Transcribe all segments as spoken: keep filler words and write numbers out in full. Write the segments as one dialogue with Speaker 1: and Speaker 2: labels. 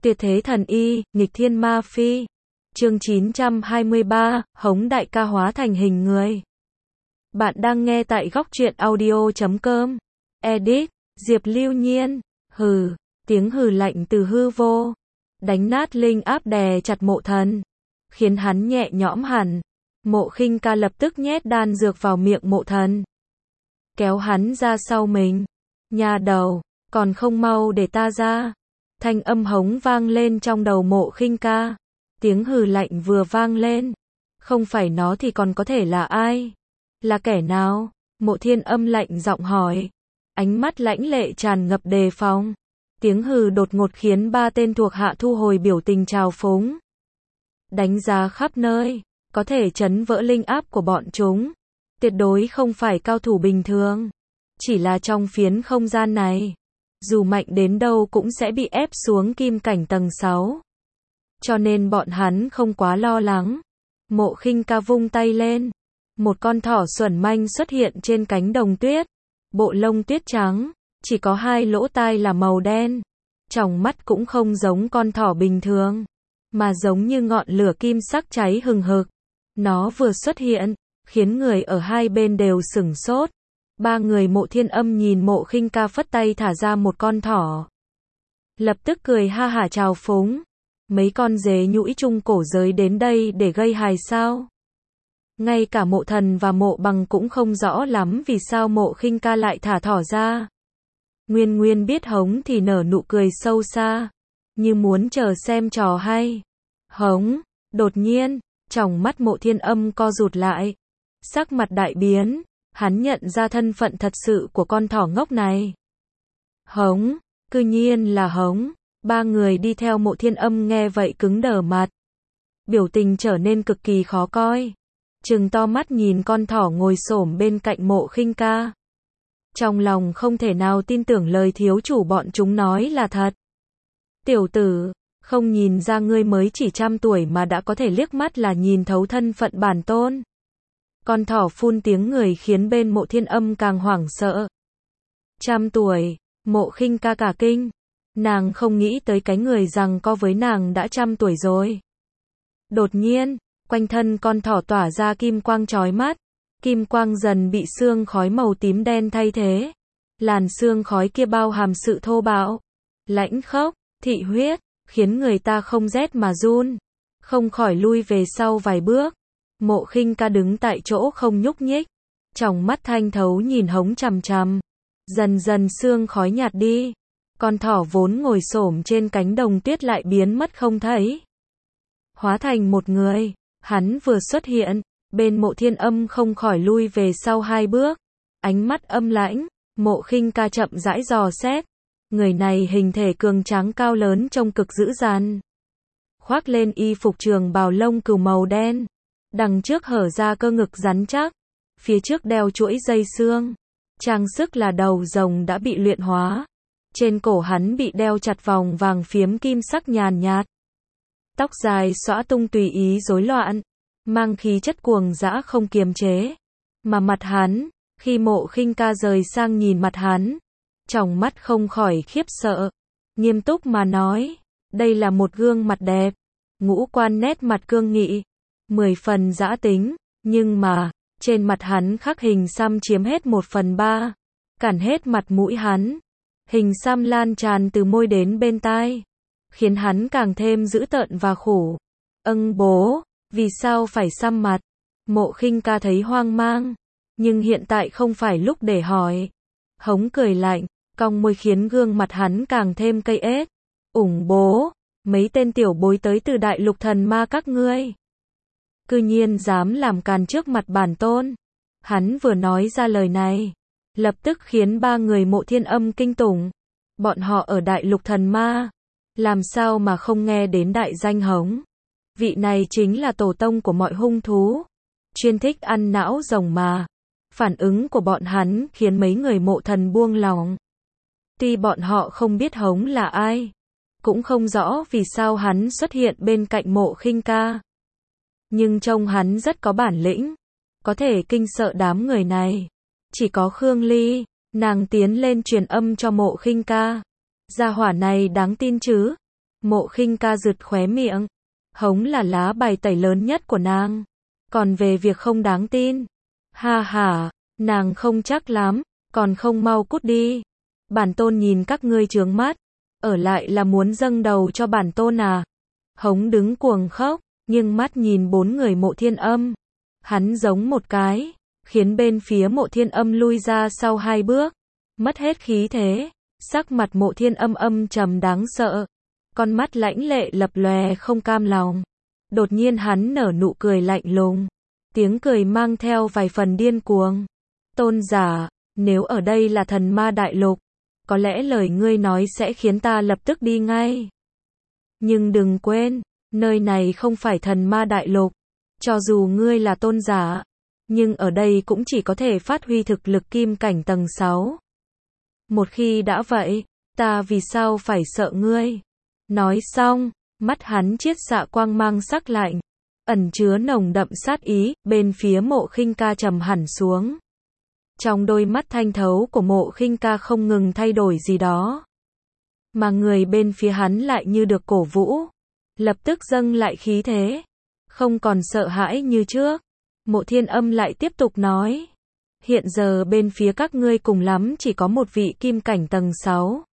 Speaker 1: Tuyệt thế thần y, nghịch thiên ma phi. Chương chín trăm hai mươi ba, Hống đại ca hóa thành hình người. Bạn đang nghe tại góc truyện audio chấm com. Edit, Diệp Lưu Nhiên. Hừ, tiếng hừ lạnh từ hư vô. Đánh nát linh áp đè chặt Mộ Thần. Khiến hắn nhẹ nhõm hẳn. Mộ Khinh Ca lập tức nhét đan dược vào miệng Mộ Thần. Kéo hắn ra sau mình. Nhà đầu, còn không mau để ta ra. Thanh âm hống vang lên trong đầu Mộ Khinh Ca. Tiếng hừ lạnh vừa vang lên. Không phải nó thì còn có thể là ai? Là kẻ nào? Mộ Thiên Âm lạnh giọng hỏi. Ánh mắt lãnh lệ tràn ngập đề phòng. Tiếng hừ đột ngột khiến ba tên thuộc hạ thu hồi biểu tình trào phúng. Đánh giá khắp nơi, có thể chấn vỡ linh áp của bọn chúng. Tuyệt đối không phải cao thủ bình thường. Chỉ là trong phiến không gian này, dù mạnh đến đâu cũng sẽ bị ép xuống kim cảnh tầng sáu. Cho nên bọn hắn không quá lo lắng. Mộ Khinh Ca vung tay lên. Một con thỏ xuẩn manh xuất hiện trên cánh đồng tuyết. Bộ lông tuyết trắng, chỉ có hai lỗ tai là màu đen. Tròng mắt cũng không giống con thỏ bình thường, mà giống như ngọn lửa kim sắc cháy hừng hực. Nó vừa xuất hiện, khiến người ở hai bên đều sửng sốt. Ba người Mộ Thiên Âm nhìn Mộ Khinh Ca phất tay thả ra một con thỏ. Lập tức cười ha hả chào phúng. Mấy con dế nhũi trung cổ giới đến đây để gây hài sao? Ngay cả Mộ Thần và Mộ Bằng cũng không rõ lắm vì sao Mộ Khinh Ca lại thả thỏ ra. Nguyên Nguyên biết hống thì nở nụ cười sâu xa, như muốn chờ xem trò hay. Hống, đột nhiên, tròng mắt Mộ Thiên Âm co rụt lại. Sắc mặt đại biến, hắn nhận ra thân phận thật sự của con thỏ ngốc này. Hống, cư nhiên là hống. Ba người đi theo Mộ Thiên Âm nghe vậy cứng đờ mặt. Biểu tình trở nên cực kỳ khó coi. Trừng to mắt nhìn con thỏ ngồi xổm bên cạnh Mộ Khinh Ca. Trong lòng không thể nào tin tưởng lời thiếu chủ bọn chúng nói là thật. Tiểu tử, không nhìn ra ngươi mới chỉ trăm tuổi mà đã có thể liếc mắt là nhìn thấu thân phận bản tôn. Con thỏ phun tiếng người khiến bên Mộ Thiên Âm càng hoảng sợ. Trăm tuổi, Mộ Khinh Ca cả kinh. Nàng không nghĩ tới cái người rằng co với nàng đã trăm tuổi rồi. Đột nhiên, quanh thân con thỏ tỏa ra kim quang chói mắt. Kim quang dần bị sương khói màu tím đen thay thế. Làn sương khói kia bao hàm sự thô bạo, lãnh khốc, thị huyết, khiến người ta không rét mà run. Không khỏi lui về sau vài bước. Mộ Khinh Ca đứng tại chỗ không nhúc nhích. Tròng mắt thanh thấu nhìn hống chằm chằm. Dần dần sương khói nhạt đi. Con thỏ vốn ngồi xổm trên cánh đồng tuyết lại biến mất không thấy. Hóa thành một người, hắn vừa xuất hiện, bên Mộ Thiên Âm không khỏi lui về sau hai bước. Ánh mắt âm lãnh, Mộ Khinh Ca chậm rãi dò xét. Người này hình thể cường tráng cao lớn trông cực dữ dằn. Khoác lên y phục trường bào lông cừu màu đen. Đằng trước hở ra cơ ngực rắn chắc. Phía trước đeo chuỗi dây xương. Trang sức là đầu rồng đã bị luyện hóa. Trên cổ hắn bị đeo chặt vòng vàng phiếm kim sắc nhàn nhạt. Tóc dài xõa tung tùy ý rối loạn, mang khí chất cuồng dã không kiềm chế. Mà mặt hắn, khi Mộ Khinh Ca rời sang nhìn mặt hắn, tròng mắt không khỏi khiếp sợ. Nghiêm túc mà nói, đây là một gương mặt đẹp, ngũ quan nét mặt cương nghị, mười phần dã tính, nhưng mà, trên mặt hắn khắc hình xăm chiếm hết một phần ba, cản hết mặt mũi hắn. Hình xăm lan tràn từ môi đến bên tai, khiến hắn càng thêm dữ tợn và khủng. Âng bố, vì sao phải xăm mặt? Mộ Khinh Ca thấy hoang mang, nhưng hiện tại không phải lúc để hỏi. Hống cười lạnh, cong môi khiến gương mặt hắn càng thêm cây ếch. Ủng bố, mấy tên tiểu bối tới từ đại lục thần ma các ngươi. Cư nhiên dám làm càn trước mặt bản tôn. Hắn vừa nói ra lời này, lập tức khiến ba người Mộ Thiên Âm kinh tủng. Bọn họ ở đại lục thần ma, làm sao mà không nghe đến đại danh hống. Vị này chính là tổ tông của mọi hung thú, chuyên thích ăn não rồng mà. Phản ứng của bọn hắn khiến mấy người Mộ Thần buông lòng. Tuy bọn họ không biết hống là ai, cũng không rõ vì sao hắn xuất hiện bên cạnh Mộ Khinh Ca. Nhưng trông hắn rất có bản lĩnh, có thể kinh sợ đám người này. Chỉ có Khương Ly, nàng tiến lên truyền âm cho Mộ Khinh Ca. Gia hỏa này đáng tin chứ? Mộ Khinh Ca rụt khóe miệng. Hống là lá bài tẩy lớn nhất của nàng. Còn về việc không đáng tin. Ha ha, nàng không chắc lắm, còn không mau cút đi. Bản tôn nhìn các ngươi trướng mắt. Ở lại là muốn dâng đầu cho bản tôn à? Hống đứng cuồng khóc, nhưng mắt nhìn bốn người Mộ Thiên Âm. Hắn giống một cái, khiến bên phía Mộ Thiên Âm lui ra sau hai bước. Mất hết khí thế, sắc mặt Mộ Thiên Âm âm trầm đáng sợ. Con mắt lãnh lệ lập lòe không cam lòng. Đột nhiên hắn nở nụ cười lạnh lùng. Tiếng cười mang theo vài phần điên cuồng. Tôn giả, nếu ở đây là thần ma đại lục, có lẽ lời ngươi nói sẽ khiến ta lập tức đi ngay. Nhưng đừng quên, nơi này không phải thần ma đại lục. Cho dù ngươi là tôn giả, nhưng ở đây cũng chỉ có thể phát huy thực lực kim cảnh tầng sáu. Một khi đã vậy, ta vì sao phải sợ ngươi? Nói xong, mắt hắn chiết xạ quang mang sắc lạnh, ẩn chứa nồng đậm sát ý, bên phía Mộ Khinh Ca trầm hẳn xuống. Trong đôi mắt thanh thấu của Mộ Khinh Ca không ngừng thay đổi gì đó. Mà người bên phía hắn lại như được cổ vũ, lập tức dâng lại khí thế, không còn sợ hãi như trước. Mộ Thiên Âm lại tiếp tục nói, hiện giờ bên phía các ngươi cùng lắm chỉ có một vị kim cảnh tầng sáu.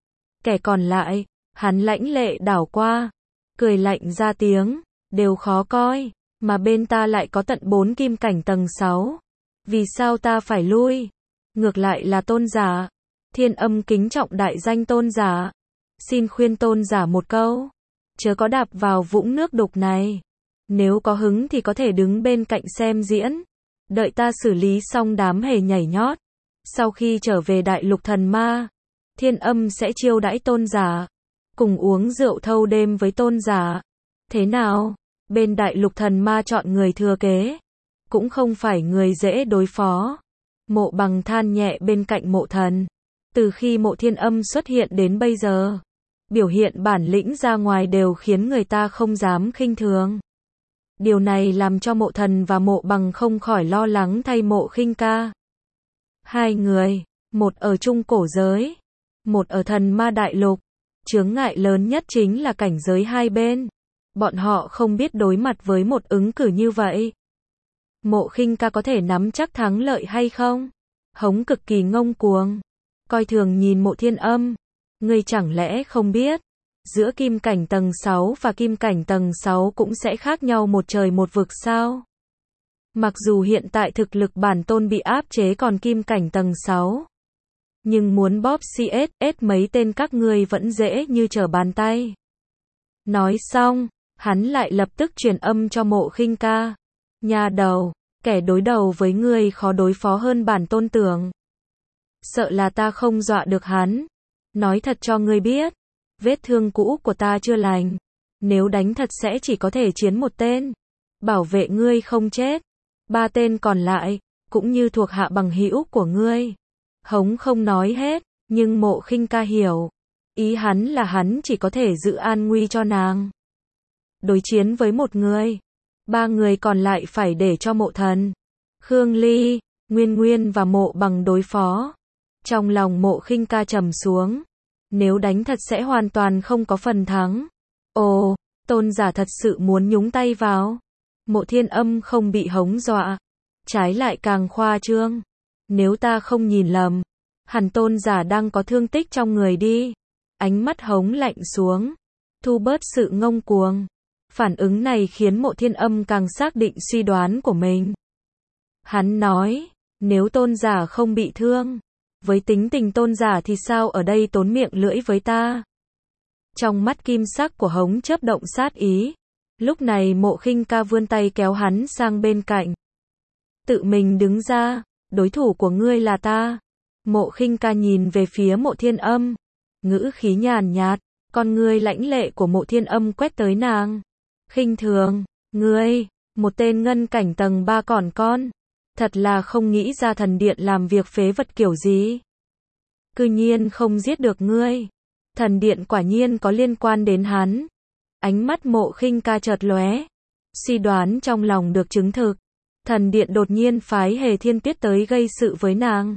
Speaker 1: Kẻ còn lại, hắn lãnh lệ đảo qua, cười lạnh ra tiếng, đều khó coi, mà bên ta lại có tận bốn kim cảnh tầng sáu. Vì sao ta phải lui? Ngược lại là tôn giả. Thiên Âm kính trọng đại danh tôn giả. Xin khuyên tôn giả một câu, chớ có đạp vào vũng nước đục này. Nếu có hứng thì có thể đứng bên cạnh xem diễn. Đợi ta xử lý xong đám hề nhảy nhót. Sau khi trở về đại lục thần ma, Thiên Âm sẽ chiêu đãi tôn giả, cùng uống rượu thâu đêm với tôn giả. Thế nào? Bên đại lục thần ma chọn người thừa kế, cũng không phải người dễ đối phó. Mộ Bằng than nhẹ bên cạnh Mộ Thần. Từ khi Mộ Thiên Âm xuất hiện đến bây giờ, biểu hiện bản lĩnh ra ngoài đều khiến người ta không dám khinh thường. Điều này làm cho Mộ Thần và Mộ Bằng không khỏi lo lắng thay Mộ Khinh Ca. Hai người, một ở trung cổ giới, một ở thần ma đại lục. Chướng ngại lớn nhất chính là cảnh giới hai bên. Bọn họ không biết đối mặt với một ứng cử như vậy. Mộ Khinh Ca có thể nắm chắc thắng lợi hay không? Hống cực kỳ ngông cuồng, coi thường nhìn Mộ Thiên Âm. Ngươi chẳng lẽ không biết, giữa kim cảnh tầng sáu và kim cảnh tầng sáu cũng sẽ khác nhau một trời một vực sao? Mặc dù hiện tại thực lực bản tôn bị áp chế còn kim cảnh tầng sáu, nhưng muốn bóp xê ét ét mấy tên các ngươi vẫn dễ như trở bàn tay. Nói xong, hắn lại lập tức truyền âm cho Mộ Khinh Ca. Nhà đầu, kẻ đối đầu với ngươi khó đối phó hơn bản tôn tưởng. Sợ là ta không dọa được hắn. Nói thật cho ngươi biết, vết thương cũ của ta chưa lành. Nếu đánh thật sẽ chỉ có thể chiến một tên, bảo vệ ngươi không chết. Ba tên còn lại, cũng như thuộc hạ bằng hữu của ngươi. Hống không nói hết, nhưng Mộ Khinh Ca hiểu. Ý hắn là hắn chỉ có thể giữ an nguy cho nàng. Đối chiến với một người, ba người còn lại phải để cho Mộ Thần, Khương Ly, Nguyên Nguyên và Mộ Bằng đối phó. Trong lòng Mộ Khinh Ca trầm xuống. Nếu đánh thật sẽ hoàn toàn không có phần thắng. Ồ, tôn giả thật sự muốn nhúng tay vào. Mộ Thiên Âm không bị hống dọa, trái lại càng khoa trương. Nếu ta không nhìn lầm, hẳn tôn giả đang có thương tích trong người đi. Ánh mắt hống lạnh xuống, thu bớt sự ngông cuồng. Phản ứng này khiến Mộ Thiên Âm càng xác định suy đoán của mình. Hắn nói, nếu tôn giả không bị thương, với tính tình tôn giả thì sao ở đây tốn miệng lưỡi với ta? Trong mắt kim sắc của hống chớp động sát ý. Lúc này Mộ Khinh Ca vươn tay kéo hắn sang bên cạnh. Tự mình đứng ra, đối thủ của ngươi là ta. Mộ Khinh Ca nhìn về phía Mộ Thiên Âm, ngữ khí nhàn nhạt, con ngươi lãnh lệ của Mộ Thiên Âm quét tới nàng. Khinh thường, ngươi, một tên ngân cảnh tầng ba còn con. Thật là không nghĩ ra thần điện làm việc phế vật kiểu gì. Cư nhiên không giết được ngươi. Thần điện quả nhiên có liên quan đến hắn. Ánh mắt Mộ Khinh Ca chợt lóe. Suy đoán trong lòng được chứng thực. Thần điện đột nhiên phái Hề Thiên Tuyết tới gây sự với nàng.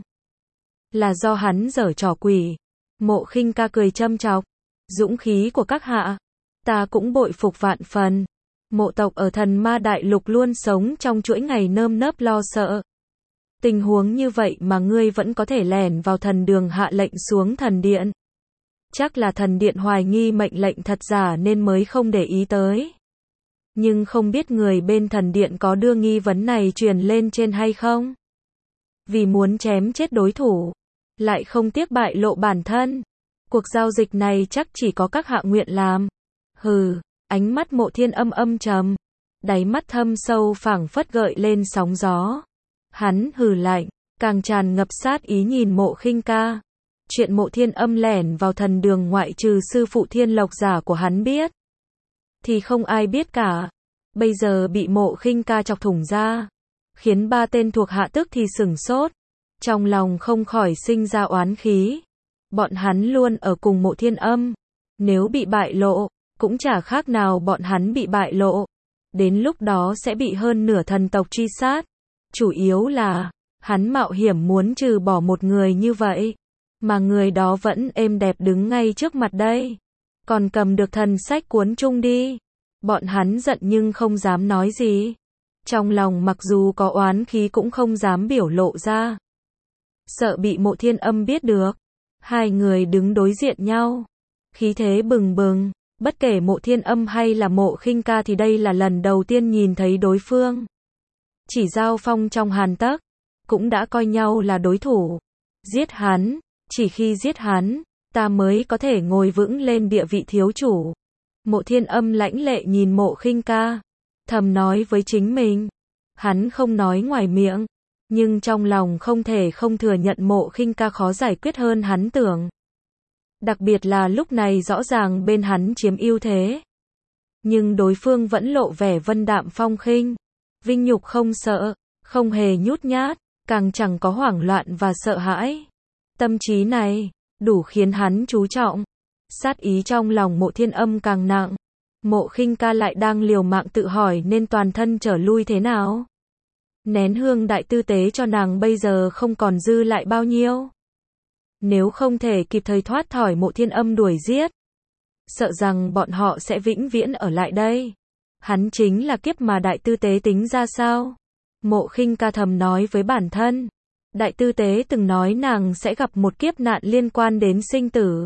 Speaker 1: Là do hắn giở trò quỷ. Mộ Khinh Ca cười châm chọc. Dũng khí của các hạ, Ta cũng bội phục vạn phần. Mộ tộc ở thần ma đại lục luôn sống trong chuỗi ngày nơm nớp lo sợ. Tình huống như vậy mà ngươi vẫn có thể lẻn vào thần đường hạ lệnh xuống thần điện. Chắc là thần điện hoài nghi mệnh lệnh thật giả nên mới không để ý tới. Nhưng không biết người bên thần điện có đưa nghi vấn này truyền lên trên hay không? Vì muốn chém chết đối thủ, lại không tiếc bại lộ bản thân. Cuộc giao dịch này chắc chỉ có các hạ nguyện làm. Hừ, ánh mắt Mộ Thiên Âm âm trầm, đáy mắt thâm sâu phảng phất gợi lên sóng gió. Hắn hừ lạnh, càng tràn ngập sát ý nhìn Mộ Khinh Ca. Chuyện Mộ Thiên Âm lẻn vào thần đường ngoại trừ sư phụ Thiên Lộc giả của hắn biết, thì không ai biết cả. Bây giờ bị Mộ Khinh Ca chọc thủng ra, khiến ba tên thuộc hạ tức thì sửng sốt, trong lòng không khỏi sinh ra oán khí. Bọn hắn luôn ở cùng Mộ Thiên Âm, nếu bị bại lộ, cũng chả khác nào bọn hắn bị bại lộ. Đến lúc đó sẽ bị hơn nửa thần tộc truy sát. Chủ yếu là, hắn mạo hiểm muốn trừ bỏ một người như vậy, mà người đó vẫn êm đẹp đứng ngay trước mặt đây. Còn cầm được thần sách cuốn chung đi. Bọn hắn giận nhưng không dám nói gì. Trong lòng mặc dù có oán khí cũng không dám biểu lộ ra. Sợ bị Mộ Thiên Âm biết được. Hai người đứng đối diện nhau, khí thế bừng bừng. Bất kể Mộ Thiên Âm hay là Mộ Khinh Ca thì đây là lần đầu tiên nhìn thấy đối phương. Chỉ giao phong trong hàn tấc, cũng đã coi nhau là đối thủ. Giết hắn, chỉ khi giết hắn, ta mới có thể ngồi vững lên địa vị thiếu chủ. Mộ Thiên Âm lãnh lệ nhìn Mộ Khinh Ca, thầm nói với chính mình. Hắn không nói ngoài miệng, nhưng trong lòng không thể không thừa nhận Mộ Khinh Ca khó giải quyết hơn hắn tưởng. Đặc biệt là lúc này rõ ràng bên hắn chiếm ưu thế. Nhưng đối phương vẫn lộ vẻ vân đạm phong khinh, vinh nhục không sợ, không hề nhút nhát, càng chẳng có hoảng loạn và sợ hãi. Tâm trí này, đủ khiến hắn chú trọng. Sát ý trong lòng Mộ Thiên Âm càng nặng. Mộ Khinh Ca lại đang liều mạng tự hỏi nên toàn thân trở lui thế nào. Nén hương đại tư tế cho nàng bây giờ không còn dư lại bao nhiêu. Nếu không thể kịp thời thoát khỏi Mộ Thiên Âm đuổi giết, sợ rằng bọn họ sẽ vĩnh viễn ở lại đây. Hắn chính là kiếp mà đại tư tế tính ra sao? Mộ Khinh Ca thầm nói với bản thân. Đại tư tế từng nói nàng sẽ gặp một kiếp nạn liên quan đến sinh tử.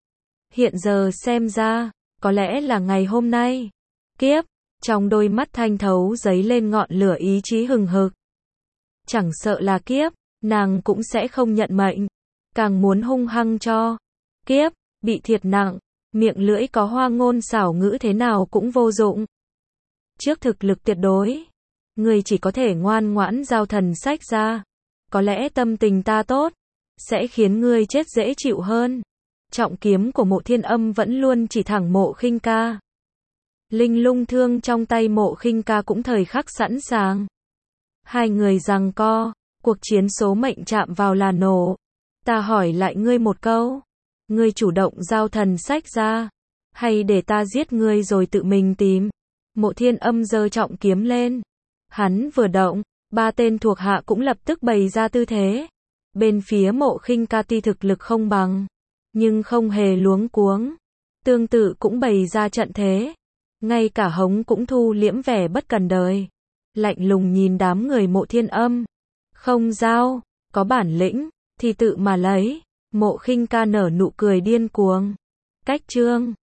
Speaker 1: Hiện giờ xem ra, có lẽ là ngày hôm nay. Kiếp, trong đôi mắt thanh thấu giấy lên ngọn lửa ý chí hừng hực. Chẳng sợ là kiếp, nàng cũng sẽ không nhận mệnh. Càng muốn hung hăng cho kiếp, bị thiệt nặng, miệng lưỡi có hoa ngôn xảo ngữ thế nào cũng vô dụng. Trước thực lực tuyệt đối, người chỉ có thể ngoan ngoãn giao thần sách ra. Có lẽ tâm tình ta tốt, sẽ khiến ngươi chết dễ chịu hơn. Trọng kiếm của Mộ Thiên Âm vẫn luôn chỉ thẳng Mộ Khinh Ca. Linh lung thương trong tay Mộ Khinh Ca cũng thời khắc sẵn sàng. Hai người giằng co, cuộc chiến số mệnh chạm vào là nổ. Ta hỏi lại ngươi một câu, ngươi chủ động giao thần sách ra, hay để ta giết ngươi rồi tự mình tìm? Mộ Thiên Âm giơ trọng kiếm lên. Hắn vừa động, ba tên thuộc hạ cũng lập tức bày ra tư thế. Bên phía Mộ Khinh Ca tuy thực lực không bằng, nhưng không hề luống cuống. Tương tự cũng bày ra trận thế. Ngay cả Hống cũng thu liễm vẻ bất cần đời. Lạnh lùng nhìn đám người Mộ Thiên Âm. Không giao, có bản lĩnh thì tự mà lấy. Mộ Khinh Ca nở nụ cười điên cuồng. Cách chương